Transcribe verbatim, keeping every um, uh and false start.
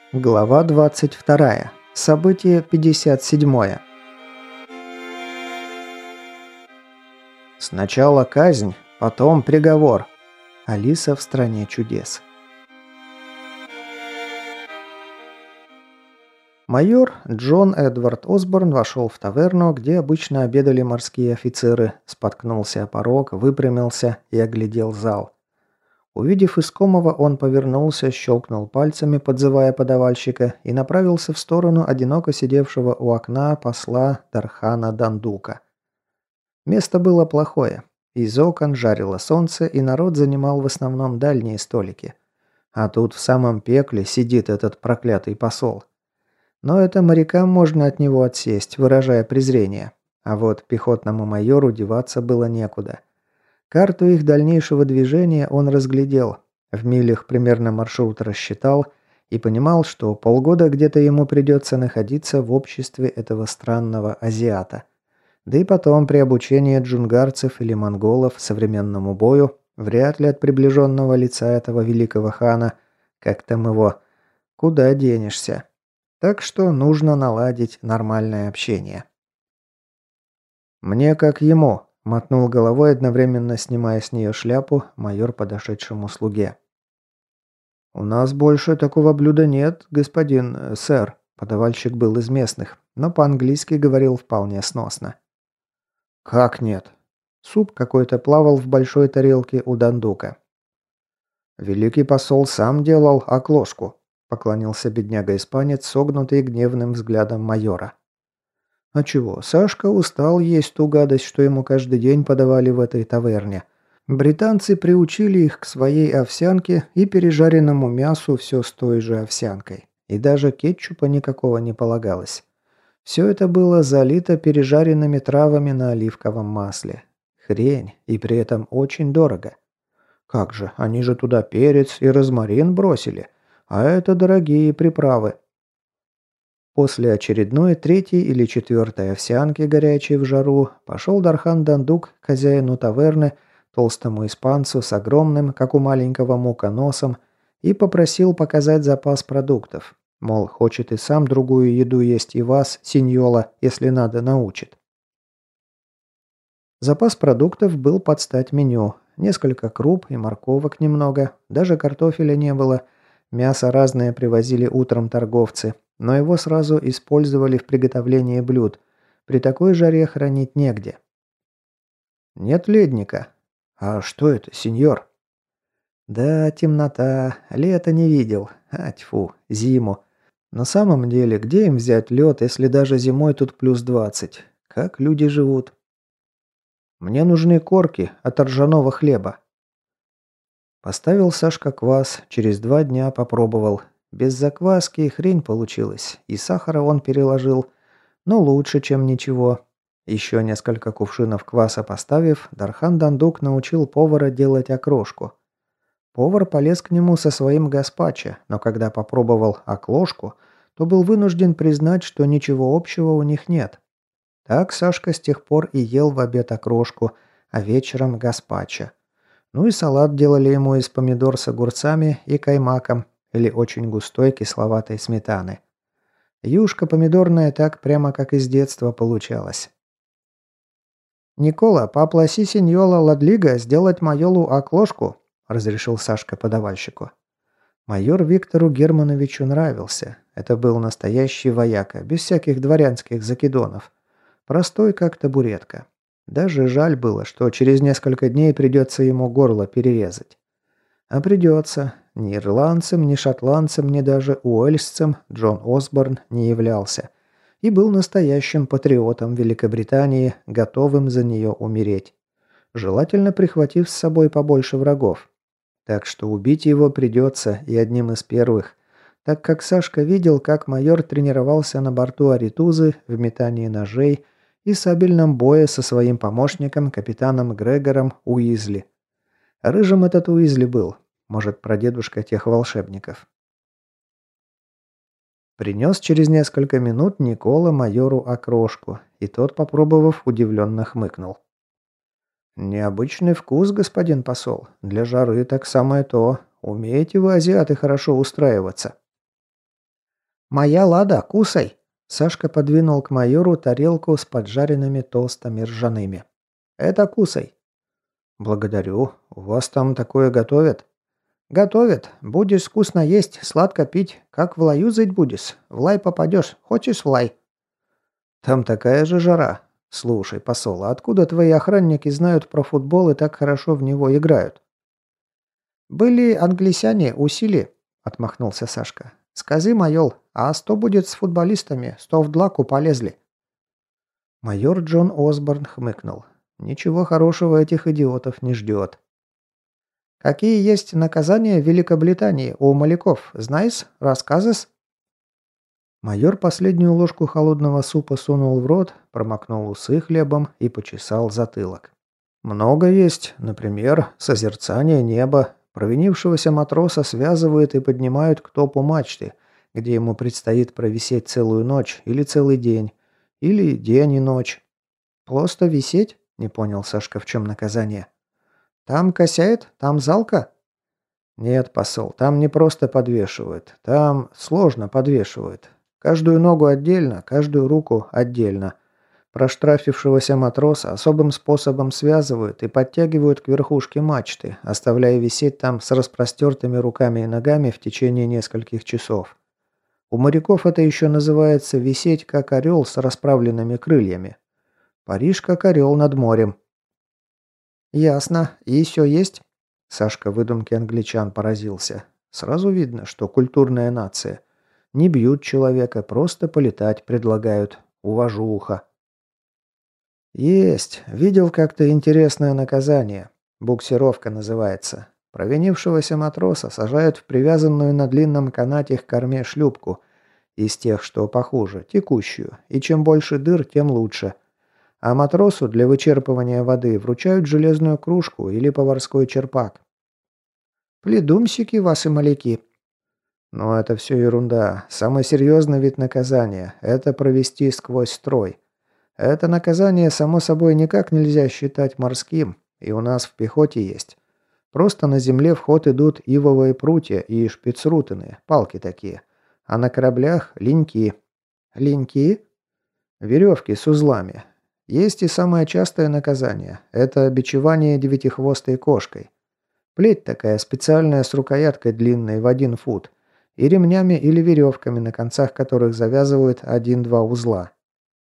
Глава двадцать вторая. Событие пятьдесят седьмое. Сначала казнь, потом приговор. Алиса в стране чудес. Майор Джон Эдвард Осборн вошел в таверну, где обычно обедали морские офицеры, споткнулся о порог, выпрямился и оглядел зал. Увидев искомого, он повернулся, щелкнул пальцами, подзывая подавальщика, и направился в сторону одиноко сидевшего у окна посла Дархана Дандука. Место было плохое. Из окон жарило солнце, и народ занимал в основном дальние столики. А тут в самом пекле сидит этот проклятый посол. Но это морякам можно от него отсесть, выражая презрение. А вот пехотному майору деваться было некуда. Карту их дальнейшего движения он разглядел, в милях примерно маршрут рассчитал и понимал, что полгода где-то ему придется находиться в обществе этого странного азиата. Да и потом при обучении джунгарцев или монголов современному бою вряд ли от приближенного лица этого великого хана, как там его, куда денешься. Так что нужно наладить нормальное общение. «Мне как ему», — мотнул головой, одновременно снимая с нее шляпу, майор подошедшему слуге. «У нас больше такого блюда нет, господин э, сэр», — подавальщик был из местных, но по-английски говорил вполне сносно. «Как нет?» Суп какой-то плавал в большой тарелке у Дандука. «Великий посол сам делал окложку», — поклонился бедняга-испанец, согнутый гневным взглядом майора. А чего, Сашка устал есть ту гадость, что ему каждый день подавали в этой таверне. Британцы приучили их к своей овсянке и пережаренному мясу все с той же овсянкой. И даже кетчупа никакого не полагалось. Все это было залито пережаренными травами на оливковом масле. Хрень, и при этом очень дорого. Как же, они же туда перец и розмарин бросили. А это дорогие приправы. После очередной третьей или четвертой овсянки, горячей в жару, пошел Дархан Дандук к хозяину таверны, толстому испанцу с огромным, как у маленького мука, носом, и попросил показать запас продуктов. Мол, хочет и сам другую еду есть и вас, синьола, если надо, научит. Запас продуктов был под стать меню. Несколько круп и морковок немного, даже картофеля не было. Мясо разное привозили утром торговцы, но его сразу использовали в приготовлении блюд. При такой жаре хранить негде. «Нет ледника». «А что это, сеньор?» «Да, темнота. Лето не видел. А, тьфу, зиму. На самом деле, где им взять лед, если даже зимой тут плюс двадцать? Как люди живут?» «Мне нужны корки от ржаного хлеба». Поставил Сашка квас, через два дня попробовал. Без закваски хрень получилась, и сахара он переложил, но лучше, чем ничего. Еще несколько кувшинов кваса поставив, Дархан Дандук научил повара делать окрошку. Повар полез к нему со своим гаспачо, но когда попробовал окложку, то был вынужден признать, что ничего общего у них нет. Так Сашка с тех пор и ел в обед окрошку, а вечером гаспачо. Ну и салат делали ему из помидор с огурцами и каймаком, или очень густой кисловатой сметаны. Юшка помидорная так прямо как из детства получалась. «Никола, попроси сеньола Ладлига сделать майолу окложку», – разрешил Сашка подавальщику. Майор Виктору Германовичу нравился. Это был настоящий вояка, без всяких дворянских закидонов. Простой, как табуретка. Даже жаль было, что через несколько дней придется ему горло перерезать. А придется. Ни ирландцем, ни шотландцем, ни даже уэльсцем Джон Осборн не являлся. И был настоящим патриотом Великобритании, готовым за нее умереть. Желательно прихватив с собой побольше врагов. Так что убить его придется и одним из первых, так как Сашка видел, как майор тренировался на борту Аритузы в метании ножей и сабельном бое со своим помощником, капитаном Грегором Уизли. Рыжим этот Уизли был, может, прадедушка тех волшебников. Принес через несколько минут Никола майору окрошку, и тот, попробовав, удивленно хмыкнул. «Необычный вкус, господин посол. Для жары так самое то. Умеете вы, азиаты, хорошо устраиваться». «Моя лада, кусай!» Сашка подвинул к майору тарелку с поджаренными толстыми ржаными. «Это кусай!» «Благодарю. У вас там такое готовят?» «Готовят. Будешь вкусно есть, сладко пить. Как в лаю зыть будешь. В лай попадешь. Хочешь в лай?» «Там такая же жара. Слушай, посол, а откуда твои охранники знают про футбол и так хорошо в него играют?» «Были англисяне, усили», — отмахнулся Сашка. «Сказы, майол, а что будет с футболистами, что в длаку полезли?» Майор Джон Осборн хмыкнул. «Ничего хорошего этих идиотов не ждет». «Какие есть наказания в Великобритании у маляков, знаешь? Рассказывай?» Майор последнюю ложку холодного супа сунул в рот, промокнул усы хлебом и почесал затылок. «Много есть. Например, созерцание неба. Провинившегося матроса связывают и поднимают к топу мачты, где ему предстоит провисеть целую ночь или целый день, или день и ночь». «Просто висеть?» – не понял Сашка, в чем наказание. «Там косяет? Там залка?» «Нет, посол, там не просто подвешивают. Там сложно подвешивают. Каждую ногу отдельно, каждую руку отдельно. Проштрафившегося матроса особым способом связывают и подтягивают к верхушке мачты, оставляя висеть там с распростертыми руками и ногами в течение нескольких часов. У моряков это еще называется висеть как орел с расправленными крыльями. Париж как орел над морем». «Ясно. И еще есть?» Сашка выдумки англичан поразился. Сразу видно, что культурная нация. Не бьют человека, просто полетать предлагают. Уважуха. «Есть. Видел как-то интересное наказание. Буксировка называется. Провинившегося матроса сажают в привязанную на длинном канате к корме шлюпку. Из тех, что похуже, текущую. И чем больше дыр, тем лучше. А матросу для вычерпывания воды вручают железную кружку или поварской черпак. «Пледумщики вас и моряки». «Но это все ерунда. Самый серьезный вид наказания – это провести сквозь строй. Это наказание, само собой, никак нельзя считать морским, и у нас в пехоте есть. Просто на земле в ход идут ивовые прутья и шпицрутены, палки такие. А на кораблях – линьки». «Линьки?» «Веревки с узлами. Есть и самое частое наказание – это бичевание девятихвостой кошкой. Плеть такая специальная с рукояткой длинной в один фут и ремнями или веревками, на концах которых завязывают один-два узла.